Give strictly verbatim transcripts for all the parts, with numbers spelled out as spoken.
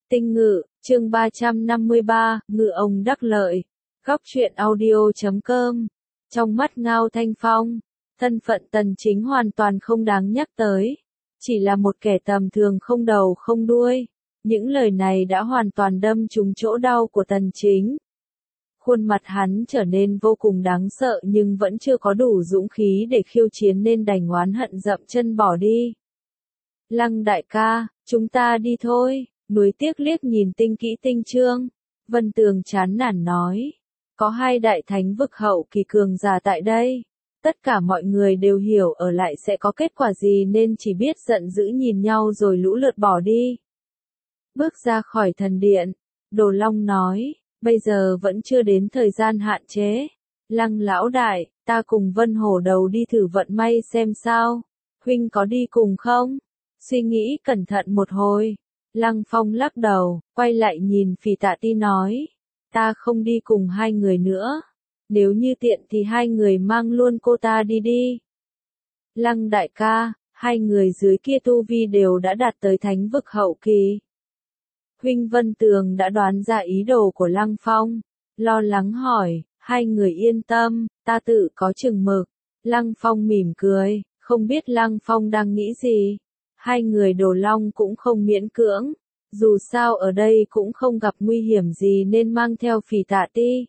Tinh Ngự, chương ba trăm năm mươi ba, Ngự ông đắc lợi. Góc truyện audio chấm com. Trong mắt Ngao Thanh Phong, thân phận Tần Chính hoàn toàn không đáng nhắc tới. Chỉ là một kẻ tầm thường không đầu không đuôi. Những lời này đã hoàn toàn đâm trúng chỗ đau của Tần Chính. Khuôn mặt hắn trở nên vô cùng đáng sợ nhưng vẫn chưa có đủ dũng khí để khiêu chiến nên đành oán hận dậm chân bỏ đi. Lăng đại ca, chúng ta đi thôi. Nuối tiếc liếc nhìn Tinh Kỹ Tinh Trương, Vân Tường chán nản nói. Có hai đại thánh vực hậu kỳ cường giả tại đây. Tất cả mọi người đều hiểu ở lại sẽ có kết quả gì nên chỉ biết giận dữ nhìn nhau rồi lũ lượt bỏ đi. Bước ra khỏi thần điện, Đồ Long nói, bây giờ vẫn chưa đến thời gian hạn chế. Lăng lão đại, ta cùng Vân Hổ Đầu đi thử vận may xem sao. Huynh có đi cùng không? Suy nghĩ cẩn thận một hồi. Lăng Phong lắc đầu, quay lại nhìn Phỉ Tạ Ti nói, ta không đi cùng hai người nữa, nếu như tiện thì hai người mang luôn cô ta đi đi. Lăng đại ca, hai người dưới kia tu vi đều đã đạt tới thánh vực hậu kỳ. Huynh Vân Tường đã đoán ra ý đồ của Lăng Phong, lo lắng hỏi, hai người yên tâm, ta tự có chừng mực. Lăng Phong mỉm cười, không biết Lăng Phong đang nghĩ gì. Hai người Đồ Long cũng không miễn cưỡng, dù sao ở đây cũng không gặp nguy hiểm gì nên mang theo Phỉ Tạ Ti.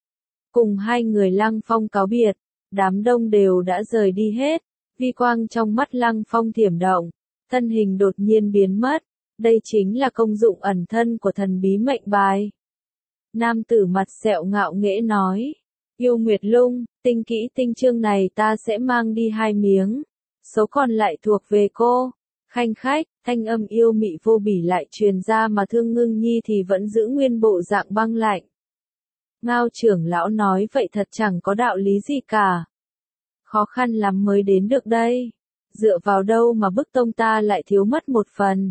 Cùng hai người Lăng Phong cáo biệt, đám đông đều đã rời đi hết, vi quang trong mắt Lăng Phong thiểm động, thân hình đột nhiên biến mất, đây chính là công dụng ẩn thân của thần bí mệnh bài. Nam tử mặt sẹo ngạo nghễ nói, Yêu Nguyệt Lung, Tinh Kỹ Tinh Trương này ta sẽ mang đi hai miếng, số còn lại thuộc về cô. Khanh khách, thanh âm yêu mị vô bỉ lại truyền ra mà Thương Ngưng Nhi thì vẫn giữ nguyên bộ dạng băng lạnh. Ngao trưởng lão nói vậy thật chẳng có đạo lý gì cả. Khó khăn lắm mới đến được đây. Dựa vào đâu mà bức tông ta lại thiếu mất một phần.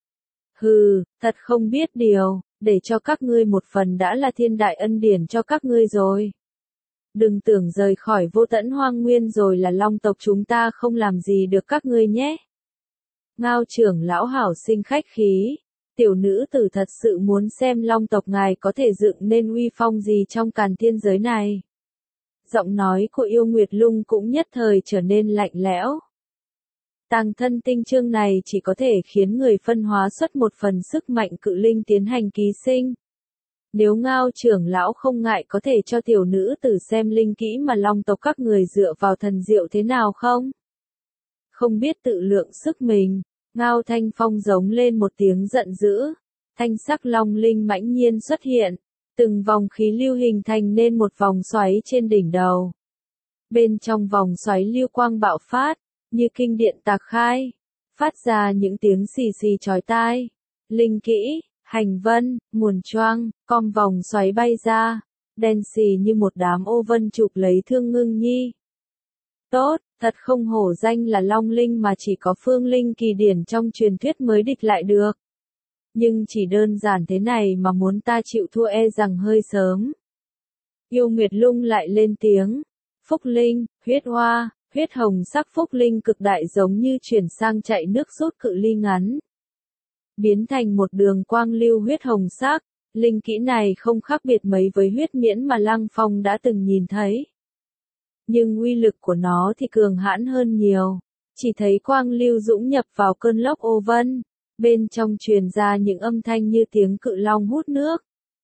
Hừ, thật không biết điều, để cho các ngươi một phần đã là thiên đại ân điển cho các ngươi rồi. Đừng tưởng rời khỏi vô tận hoang nguyên rồi là long tộc chúng ta không làm gì được các ngươi nhé. Ngao trưởng lão hảo sinh khách khí, tiểu nữ tử thật sự muốn xem long tộc ngài có thể dựng nên uy phong gì trong càn thiên giới này. Giọng nói của Yêu Nguyệt Lung cũng nhất thời trở nên lạnh lẽo. Tàng thân tinh trương này chỉ có thể khiến người phân hóa xuất một phần sức mạnh cự linh tiến hành ký sinh. Nếu Ngao trưởng lão không ngại có thể cho tiểu nữ tử xem linh kỹ mà long tộc các người dựa vào thần diệu thế nào không? Không biết tự lượng sức mình, Ngao Thanh Phong giống lên một tiếng giận dữ, thanh sắc long linh mãnh nhiên xuất hiện, từng vòng khí lưu hình thành nên một vòng xoáy trên đỉnh đầu. Bên trong vòng xoáy lưu quang bạo phát, như kinh điện tạc khai, phát ra những tiếng xì xì chói tai. Linh kỹ, hành vân, nguồn choang, com vòng xoáy bay ra, đen xì như một đám ô vân chụp lấy Thương Ngưng Nhi. Tốt, thật không hổ danh là Long Linh mà chỉ có Phương Linh kỳ điển trong truyền thuyết mới địch lại được. Nhưng chỉ đơn giản thế này mà muốn ta chịu thua e rằng hơi sớm. Yêu Nguyệt Lung lại lên tiếng. Phúc Linh, huyết hoa, huyết hồng sắc Phúc Linh cực đại giống như chuyển sang chạy nước rút cự ly ngắn. Biến thành một đường quang lưu huyết hồng sắc, linh kỹ này không khác biệt mấy với huyết miễn mà Lăng Phong đã từng nhìn thấy. Nhưng uy lực của nó thì cường hãn hơn nhiều. Chỉ thấy quang lưu dũng nhập vào cơn lốc ô vân, bên trong truyền ra những âm thanh như tiếng cự long hút nước.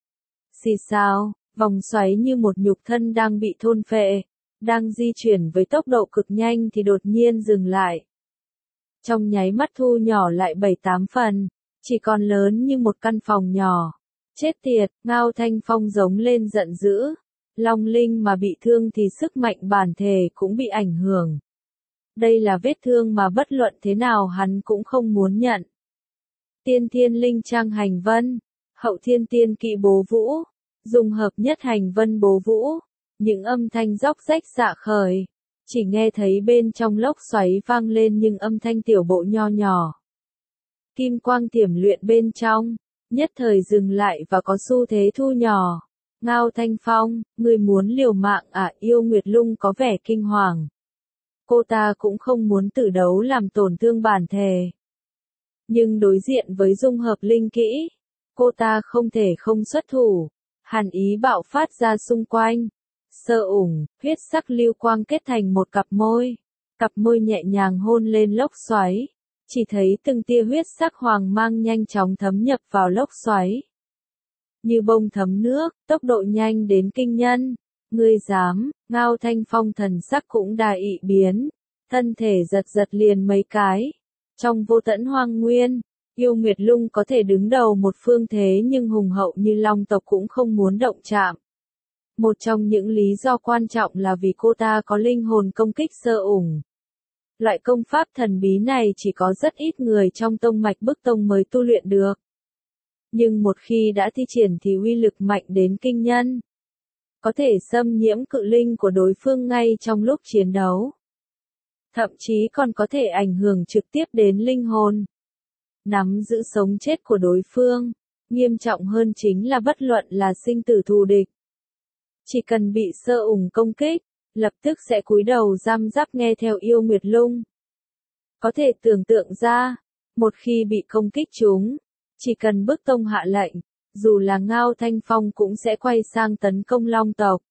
Xì xào, vòng xoáy như một nhục thân đang bị thôn phệ, đang di chuyển với tốc độ cực nhanh thì đột nhiên dừng lại. Trong nháy mắt thu nhỏ lại bảy tám phần, chỉ còn lớn như một căn phòng nhỏ. Chết tiệt, Ngao Thanh Phong giống lên giận dữ. Long linh mà bị thương thì sức mạnh bản thể cũng bị ảnh hưởng. Đây là vết thương mà bất luận thế nào hắn cũng không muốn nhận. Tiên thiên linh trang hành vân, hậu thiên tiên kỵ bố vũ, dùng hợp nhất hành vân bố vũ, những âm thanh róc rách xạ khởi, chỉ nghe thấy bên trong lốc xoáy vang lên những âm thanh tiểu bộ nho nhỏ. Kim quang tiềm luyện bên trong, nhất thời dừng lại và có xu thế thu nhỏ. Ngao Thanh Phong, người muốn liều mạng à? Yêu Nguyệt Lung có vẻ kinh hoàng. Cô ta cũng không muốn tử đấu làm tổn thương bản thể. Nhưng đối diện với dung hợp linh kỹ, cô ta không thể không xuất thủ. Hàn ý bạo phát ra xung quanh. Sơ ủng, huyết sắc lưu quang kết thành một cặp môi. Cặp môi nhẹ nhàng hôn lên lốc xoáy. Chỉ thấy từng tia huyết sắc hoàng mang nhanh chóng thấm nhập vào lốc xoáy. Như bông thấm nước, tốc độ nhanh đến kinh nhân. Ngươi dám, Ngao Thanh Phong thần sắc cũng đà ị biến. Thân thể giật giật liền mấy cái. Trong vô tận hoang nguyên, yêu Nguyệt Lung có thể đứng đầu một phương thế nhưng hùng hậu như Long tộc cũng không muốn động chạm. Một trong những lý do quan trọng là vì cô ta có linh hồn công kích sơ ủng. Loại công pháp thần bí này chỉ có rất ít người trong tông mạch bức tông mới tu luyện được. Nhưng một khi đã thi triển thì uy lực mạnh đến kinh nhân. Có thể xâm nhiễm cự linh của đối phương ngay trong lúc chiến đấu. Thậm chí còn có thể ảnh hưởng trực tiếp đến linh hồn. Nắm giữ sống chết của đối phương. Nghiêm trọng hơn chính là bất luận là sinh tử thù địch. Chỉ cần bị sơ ủng công kích, lập tức sẽ cúi đầu răm rắp nghe theo yêu Nguyệt Lung. Có thể tưởng tượng ra, một khi bị công kích chúng, chỉ cần bức tông hạ lệnh, dù là Ngao Thanh Phong cũng sẽ quay sang tấn công Long tộc.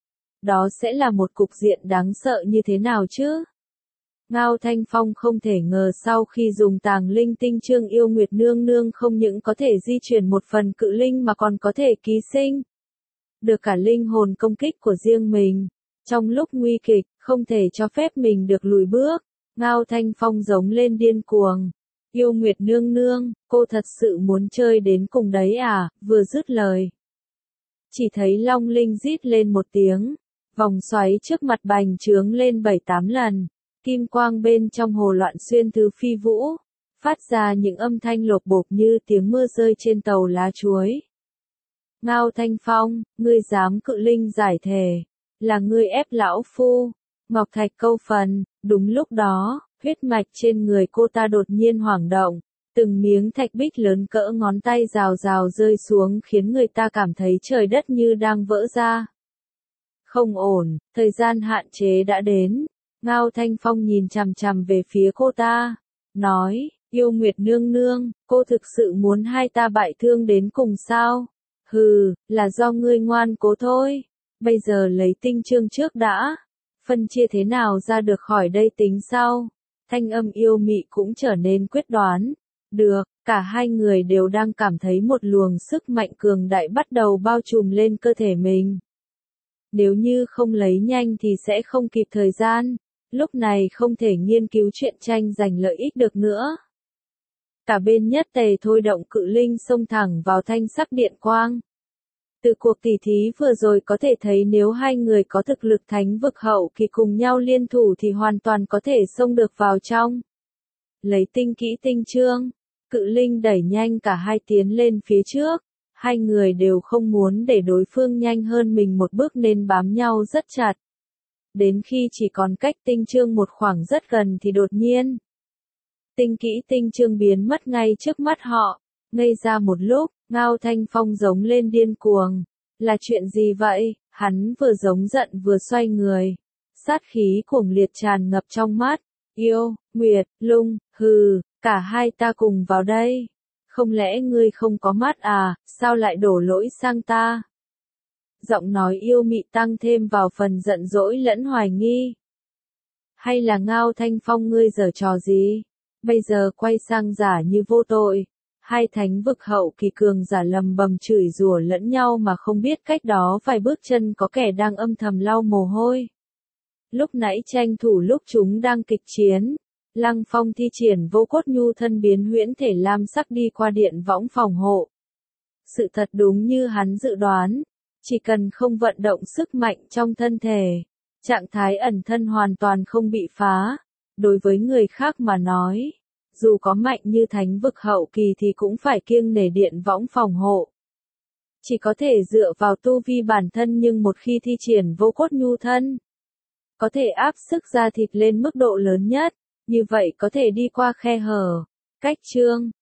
Đó sẽ là một cục diện đáng sợ như thế nào chứ? Ngao Thanh Phong không thể ngờ sau khi dùng tàng linh tinh chương yêu Nguyệt Nương Nương không những có thể di chuyển một phần cự linh mà còn có thể ký sinh. Được cả linh hồn công kích của riêng mình. Trong lúc nguy kịch, không thể cho phép mình được lùi bước. Ngao Thanh Phong giống lên điên cuồng. Yêu Nguyệt Nương Nương, cô thật sự muốn chơi đến cùng đấy à, vừa dứt lời. Chỉ thấy Long Linh rít lên một tiếng. Vòng xoáy trước mặt bành trướng lên bảy tám lần. Kim quang bên trong hồ loạn xuyên thứ phi vũ. Phát ra những âm thanh lộp bộp như tiếng mưa rơi trên tàu lá chuối. Ngao Thanh Phong, ngươi dám cự linh giải thể. Là ngươi ép lão phu. Ngọc Thạch câu phần, đúng lúc đó, huyết mạch trên người cô ta đột nhiên hoảng động. Từng miếng thạch bích lớn cỡ ngón tay rào rào rơi xuống khiến người ta cảm thấy trời đất như đang vỡ ra. Không ổn, thời gian hạn chế đã đến. Ngao Thanh Phong nhìn chằm chằm về phía cô ta. Nói, yêu Nguyệt Nương Nương, cô thực sự muốn hai ta bại thương đến cùng sao? Hừ, là do ngươi ngoan cố thôi. Bây giờ lấy tinh chương trước đã. Phân chia thế nào ra được khỏi đây tính sau. Thanh âm yêu mị cũng trở nên quyết đoán. Được, cả hai người đều đang cảm thấy một luồng sức mạnh cường đại bắt đầu bao trùm lên cơ thể mình. Nếu như không lấy nhanh thì sẽ không kịp thời gian. Lúc này không thể nghiên cứu chuyện tranh giành lợi ích được nữa. Cả bên nhất tề thôi động cự linh xông thẳng vào thanh sắc điện quang. Từ cuộc tỉ thí vừa rồi có thể thấy nếu hai người có thực lực thánh vực hậu kỳ cùng nhau liên thủ thì hoàn toàn có thể xông được vào trong. Lấy tinh kỹ tinh chương, cự linh đẩy nhanh cả hai tiến lên phía trước. Hai người đều không muốn để đối phương nhanh hơn mình một bước nên bám nhau rất chặt. Đến khi chỉ còn cách tinh chương một khoảng rất gần thì đột nhiên. Tinh kỹ tinh chương biến mất ngay trước mắt họ. Ngây ra một lúc, Ngao Thanh Phong giống lên điên cuồng. Là chuyện gì vậy? Hắn vừa giống giận vừa xoay người. Sát khí cuồng liệt tràn ngập trong mắt. Yêu, Nguyệt, Lung, hừ, cả hai ta cùng vào đây. Không lẽ ngươi không có mắt à, sao lại đổ lỗi sang ta? Giọng nói yêu mị tăng thêm vào phần giận dỗi lẫn hoài nghi. Hay là Ngao Thanh Phong ngươi giở trò gì? Bây giờ quay sang giả như vô tội. Hai thánh vực hậu kỳ cường giả lầm bầm chửi rủa lẫn nhau mà không biết cách đó vài bước chân có kẻ đang âm thầm lau mồ hôi. Lúc nãy tranh thủ lúc chúng đang kịch chiến. Lăng Phong thi triển vô cốt nhu thân biến huyễn thể lam sắc đi qua điện võng phòng hộ. Sự thật đúng như hắn dự đoán. Chỉ cần không vận động sức mạnh trong thân thể, trạng thái ẩn thân hoàn toàn không bị phá. Đối với người khác mà nói, dù có mạnh như thánh vực hậu kỳ thì cũng phải kiêng nể điện võng phòng hộ. Chỉ có thể dựa vào tu vi bản thân nhưng một khi thi triển vô cốt nhu thân, có thể áp sức da thịt lên mức độ lớn nhất, như vậy có thể đi qua khe hở. Cách chương